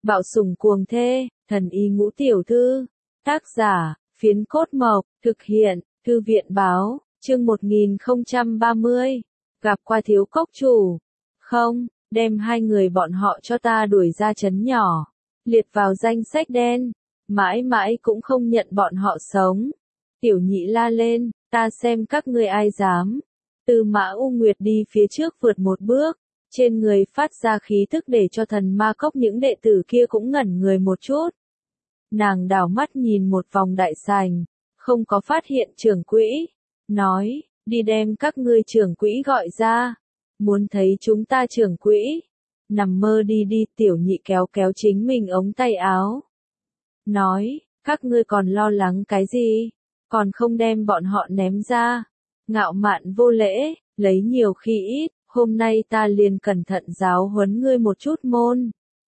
Bạo sủng cuồng thê, thần y ngũ tiểu thư. Tác giả, Phiến Cốt Mộc, thực hiện, Thư viện báo, chương 1030. Gặp qua thiếu cốc chủ. Không, đem hai người bọn họ cho ta đuổi ra trấn nhỏ. Liệt vào danh sách đen. Mãi mãi cũng không nhận bọn họ sống. Tiểu nhị la lên, ta xem các ngươi ai dám. Tư Mã U Nguyệt đi phía trước vượt một bước. Trên người phát ra khí thức để cho thần ma cốc những đệ tử kia cũng ngẩn người một chút. Nàng đảo mắt nhìn một vòng đại sảnh, không có phát hiện trưởng quỹ. Nói, đi đem các ngươi trưởng quỹ gọi ra. Muốn thấy chúng ta trưởng quỹ. Nằm mơ đi đi, tiểu nhị kéo kéo chính mình ống tay áo. Nói, các ngươi còn lo lắng cái gì? Còn không đem bọn họ ném ra. Ngạo mạn vô lễ, lấy nhiều khi ít. Hôm nay ta liền cẩn thận giáo huấn ngươi một chút môn.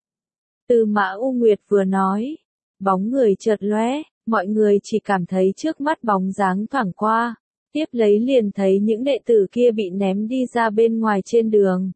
Tư Mã U Nguyệt vừa nói, bóng người chợt lóe, mọi người chỉ cảm thấy trước mắt bóng dáng thoảng qua, tiếp lấy liền thấy những đệ tử kia bị ném đi ra bên ngoài trên đường.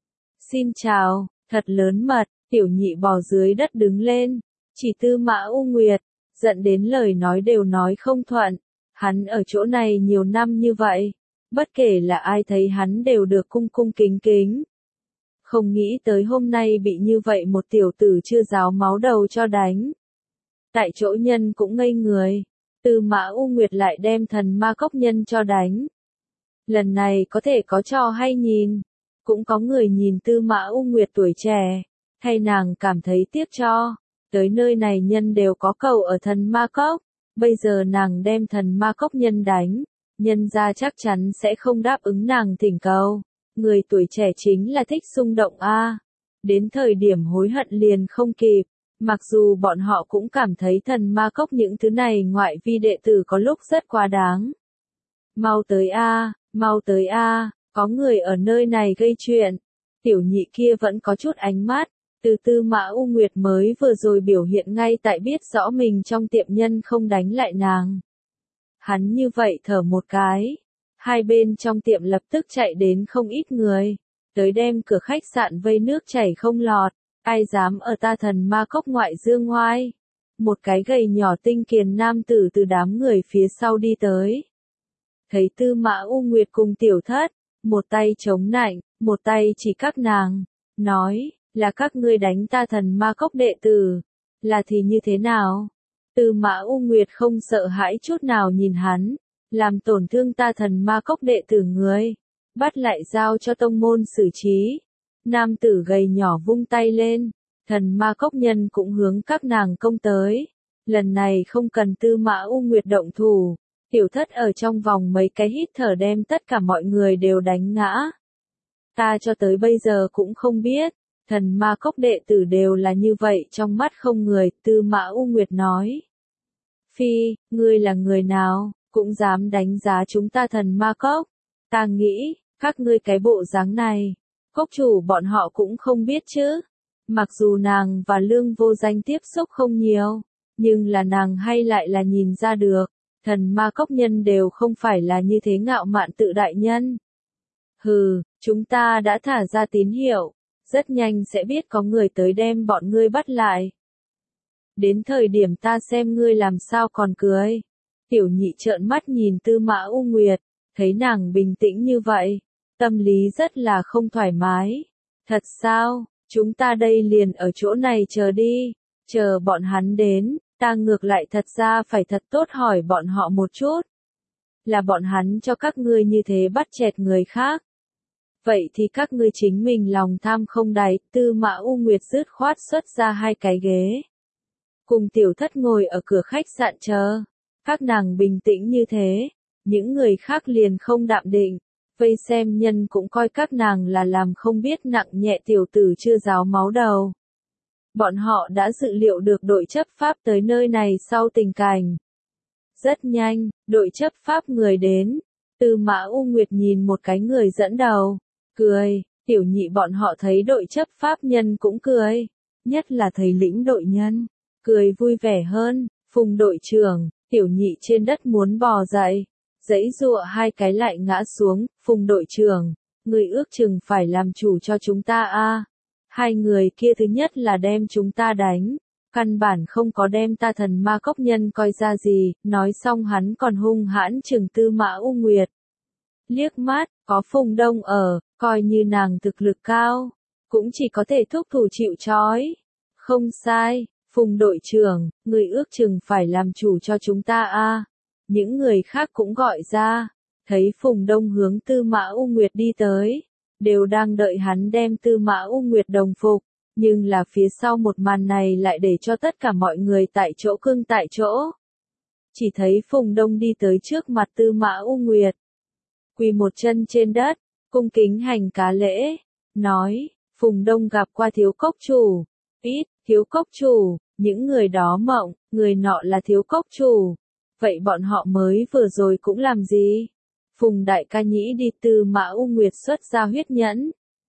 Xin chào, thật lớn mật, tiểu nhị bò dưới đất đứng lên, chỉ Tư Mã U Nguyệt, giận đến lời nói đều nói không thuận, hắn ở chỗ này nhiều năm như vậy. Bất kể là ai thấy hắn đều được cung cung kính kính. Không nghĩ tới hôm nay bị như vậy một tiểu tử chưa ráo máu đầu cho đánh. Tại chỗ nhân cũng ngây người. Tư Mã U Nguyệt lại đem thần ma cốc nhân cho đánh. Lần này có thể có trò hay nhìn. Cũng có người nhìn Tư Mã U Nguyệt tuổi trẻ. Hay nàng cảm thấy tiếc cho. Tới nơi này nhân đều có cầu ở thần ma cốc. Bây giờ nàng đem thần ma cốc nhân đánh. Nhân ra chắc chắn sẽ không đáp ứng nàng thỉnh cầu. Người tuổi trẻ chính là thích xung động a. Đến thời điểm hối hận liền không kịp. Mặc dù bọn họ cũng cảm thấy thần ma cốc những thứ này ngoại vi đệ tử có lúc rất quá đáng. Mau tới a, mau tới a, có người ở nơi này gây chuyện. Tiểu nhị kia vẫn có chút ánh mắt. Từ Tư Mã U Nguyệt mới vừa rồi biểu hiện ngay tại biết rõ mình trong tiệm nhân không đánh lại nàng. Hắn như vậy thở một cái. Hai bên trong tiệm lập tức chạy đến không ít người. Tới đem cửa khách sạn vây nước chảy không lọt. Ai dám ở ta thần ma cốc ngoại dương ngoai. Một cái gầy nhỏ tinh kiền nam tử từ đám người phía sau đi tới. Thấy Tư Mã U Nguyệt cùng tiểu thất. Một tay chống nạnh, một tay chỉ các nàng. Nói, là các ngươi đánh ta thần ma cốc đệ tử. Là thì như thế nào? Tư Mã U Nguyệt không sợ hãi chút nào nhìn hắn, làm tổn thương ta thần ma cốc đệ tử người, bắt lại giao cho tông môn xử trí. Nam tử gầy nhỏ vung tay lên, thần ma cốc nhân cũng hướng các nàng công tới. Lần này không cần Tư Mã U Nguyệt động thủ, tiểu thất ở trong vòng mấy cái hít thở đem tất cả mọi người đều đánh ngã. Ta cho tới bây giờ cũng không biết. Thần ma cốc đệ tử đều là như vậy trong mắt không người, Tư Mã U Nguyệt nói. Phi, ngươi là người nào, cũng dám đánh giá chúng ta thần ma cốc. Ta nghĩ, các ngươi cái bộ dáng này, cốc chủ bọn họ cũng không biết chứ. Mặc dù nàng và Lương Vô Danh tiếp xúc không nhiều, nhưng là nàng hay lại là nhìn ra được, thần ma cốc nhân đều không phải là như thế ngạo mạn tự đại nhân. Hừ, chúng ta đã thả ra tín hiệu. Rất nhanh sẽ biết có người tới đem bọn ngươi bắt lại. Đến thời điểm ta xem ngươi làm sao còn cười. Tiểu nhị trợn mắt nhìn Tư Mã U Nguyệt, thấy nàng bình tĩnh như vậy, tâm lý rất là không thoải mái. Thật sao, chúng ta đây liền ở chỗ này chờ đi, chờ bọn hắn đến, ta ngược lại thật ra phải thật tốt hỏi bọn họ một chút. Là bọn hắn cho các ngươi như thế bắt chẹt người khác. Vậy thì các ngươi chính mình lòng tham không đáy, Tư Mã U Nguyệt dứt khoát xuất ra hai cái ghế. Cùng tiểu thất ngồi ở cửa khách sạn chờ. Các nàng bình tĩnh như thế, những người khác liền không đạm định, vây xem nhân cũng coi các nàng là làm không biết nặng nhẹ tiểu tử chưa ráo máu đầu. Bọn họ đã dự liệu được đội chấp pháp tới nơi này sau tình cảnh. Rất nhanh, đội chấp pháp người đến, Tư Mã U Nguyệt nhìn một cái người dẫn đầu. Cười, tiểu nhị bọn họ thấy đội chấp pháp nhân cũng cười, nhất là thầy lĩnh đội nhân, cười vui vẻ hơn. Phùng đội trưởng, tiểu nhị trên đất muốn bò dậy, giãy giụa hai cái lại ngã xuống. Phùng đội trưởng, người ước chừng phải làm chủ cho chúng ta a. Hai người kia thứ nhất là đem chúng ta đánh, căn bản không có đem ta thần ma cốc nhân coi ra gì, nói xong hắn còn hung hãn trừng Tư Mã U Nguyệt. Liếc mắt, có Phùng Đông ở, coi như nàng thực lực cao, cũng chỉ có thể thúc thủ chịu trói. Không sai, Phùng đội trưởng, người ước chừng phải làm chủ cho chúng ta a. Những người khác cũng gọi ra, thấy Phùng Đông hướng Tư Mã U Nguyệt đi tới, đều đang đợi hắn đem Tư Mã U Nguyệt đồng phục, nhưng là phía sau một màn này lại để cho tất cả mọi người tại chỗ cưng tại chỗ. Chỉ thấy Phùng Đông đi tới trước mặt Tư Mã U Nguyệt, quỳ một chân trên đất, cung kính hành cá lễ, nói, Phùng Đông gặp qua thiếu cốc chủ. Ít, thiếu cốc chủ, những người đó mộng, người nọ là thiếu cốc chủ. Vậy bọn họ mới vừa rồi cũng làm gì? Phùng đại ca nhĩ đi Tư Mã U Nguyệt xuất ra huyết nhẫn,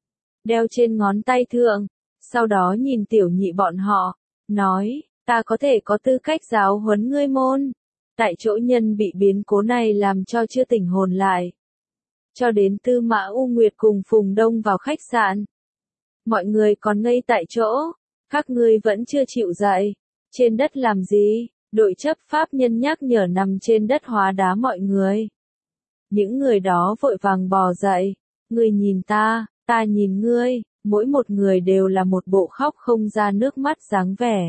đeo trên ngón tay thượng, sau đó nhìn tiểu nhị bọn họ, nói, ta có thể có tư cách giáo huấn ngươi môn. Tại chỗ nhân bị biến cố này làm cho chưa tỉnh hồn lại. Cho đến Tư Mã U Nguyệt cùng Phùng Đông vào khách sạn. Mọi người còn ngây tại chỗ, các ngươi vẫn chưa chịu dậy. Trên đất làm gì? Đội chấp pháp nhân nhắc nhở nằm trên đất hóa đá mọi người. Những người đó vội vàng bò dậy, ngươi nhìn ta nhìn ngươi, mỗi một người đều là một bộ khóc không ra nước mắt dáng vẻ.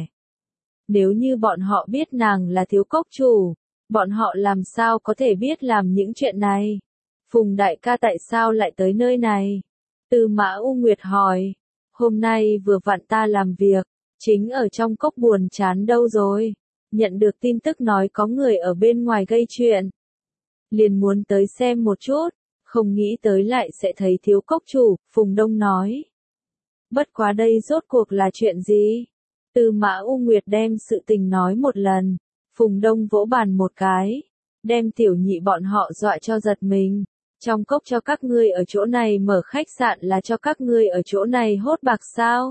Nếu như bọn họ biết nàng là thiếu cốc chủ, bọn họ làm sao có thể biết làm những chuyện này? Phùng đại ca tại sao lại tới nơi này? Tư Mã U Nguyệt hỏi, hôm nay vừa vặn ta làm việc, chính ở trong cốc buồn chán đâu rồi, nhận được tin tức nói có người ở bên ngoài gây chuyện. Liền muốn tới xem một chút, không nghĩ tới lại sẽ thấy thiếu cốc chủ, Phùng Đông nói. Bất quá đây rốt cuộc là chuyện gì? Tư Mã U Nguyệt đem sự tình nói một lần, Phùng Đông vỗ bàn một cái, đem tiểu nhị bọn họ dọa cho giật mình. Trong cốc cho các ngươi ở chỗ này mở khách sạn là cho các ngươi ở chỗ này hốt bạc sao?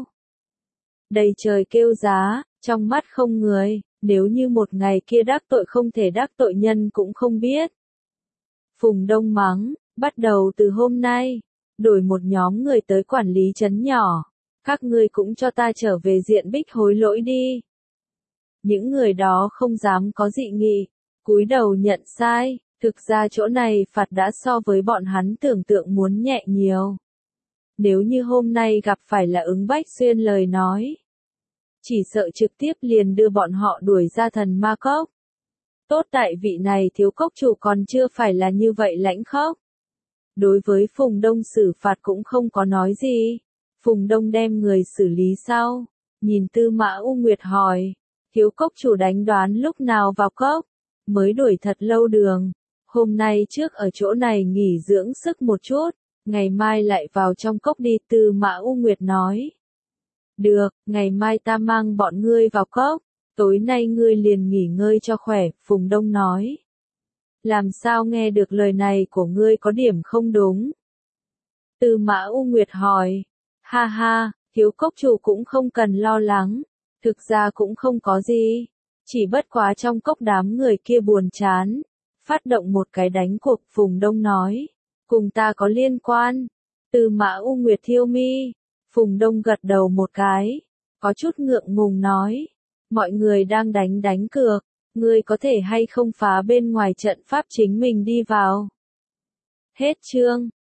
Đầy trời kêu giá, trong mắt không người, nếu như một ngày kia đắc tội không thể đắc tội nhân cũng không biết. Phùng Đông mắng, bắt đầu từ hôm nay, đổi một nhóm người tới quản lý trấn nhỏ, các ngươi cũng cho ta trở về diện bích hối lỗi đi. Những người đó không dám có dị nghị, cúi đầu nhận sai, thực ra chỗ này phạt đã so với bọn hắn tưởng tượng muốn nhẹ nhiều. Nếu như hôm nay gặp phải là ứng Bách Xuyên lời nói, chỉ sợ trực tiếp liền đưa bọn họ đuổi ra thần ma cốc. Tốt tại vị này thiếu cốc chủ còn chưa phải là như vậy lãnh khốc. Đối với Phùng Đông xử phạt cũng không có nói gì. Phùng Đông đem người xử lý sau, nhìn Tư Mã U Nguyệt hỏi, thiếu cốc chủ đánh đoán lúc nào vào cốc, mới đuổi thật lâu đường, hôm nay trước ở chỗ này nghỉ dưỡng sức một chút, ngày mai lại vào trong cốc đi. Tư Mã U Nguyệt nói, được, ngày mai ta mang bọn ngươi vào cốc, tối nay ngươi liền nghỉ ngơi cho khỏe, Phùng Đông nói. Làm sao nghe được lời này của ngươi có điểm không đúng? Tư Mã U Nguyệt hỏi, ha ha, thiếu cốc chủ cũng không cần lo lắng, thực ra cũng không có gì, chỉ bất quá trong cốc đám người kia buồn chán, phát động một cái đánh cuộc. Phùng Đông nói, cùng ta có liên quan. Tư Mã U Nguyệt thiêu mi, Phùng Đông gật đầu một cái, có chút ngượng ngùng nói, mọi người đang đánh cược, ngươi có thể hay không phá bên ngoài trận pháp chính mình đi vào. Hết chương.